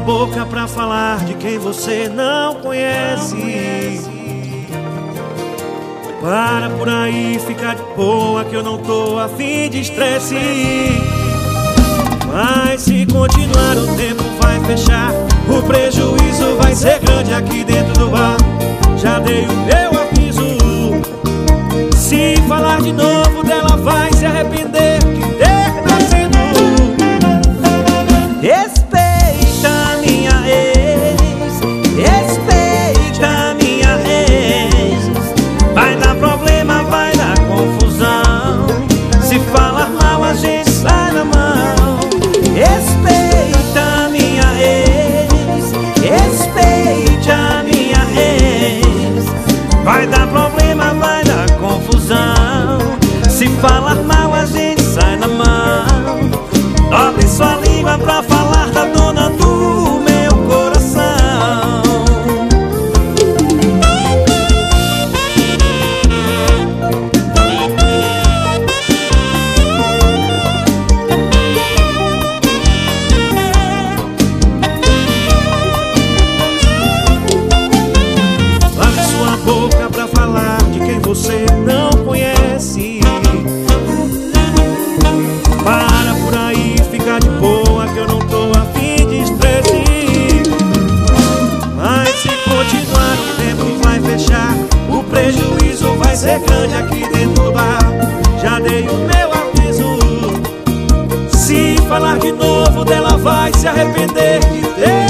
boca pra falar de quem você não conhece. Para por aí, fica de boa que eu não tô a fim de estresse. Mas se continuar o tempo vai fechar, o prejuízo vai ser grande aqui dentro do bar. Já dei o meu aviso. Se falar de novo dela vai se arrepender de ter nascido. Respeita minha ex, respeita minha ex. Vai dar problema, vai dar confusão. Se falar mal a gente sai na mão. Respeita minha ex, respeita minha ex. Vai dar problema, vai dar confusão. Se falar mal a gente sai na mão. Dobre sua língua pra falar da dona do meu coração. Abre sua boca pra falar de quem você não conhece. Para por aí, fica de boa que eu não tô a fim de estresse. Mas se continuar o tempo vai fechar, o prejuízo vai ser grande aqui dentro do bar. Já dei o meu aviso. Se falar de novo dela vai se arrepender de ter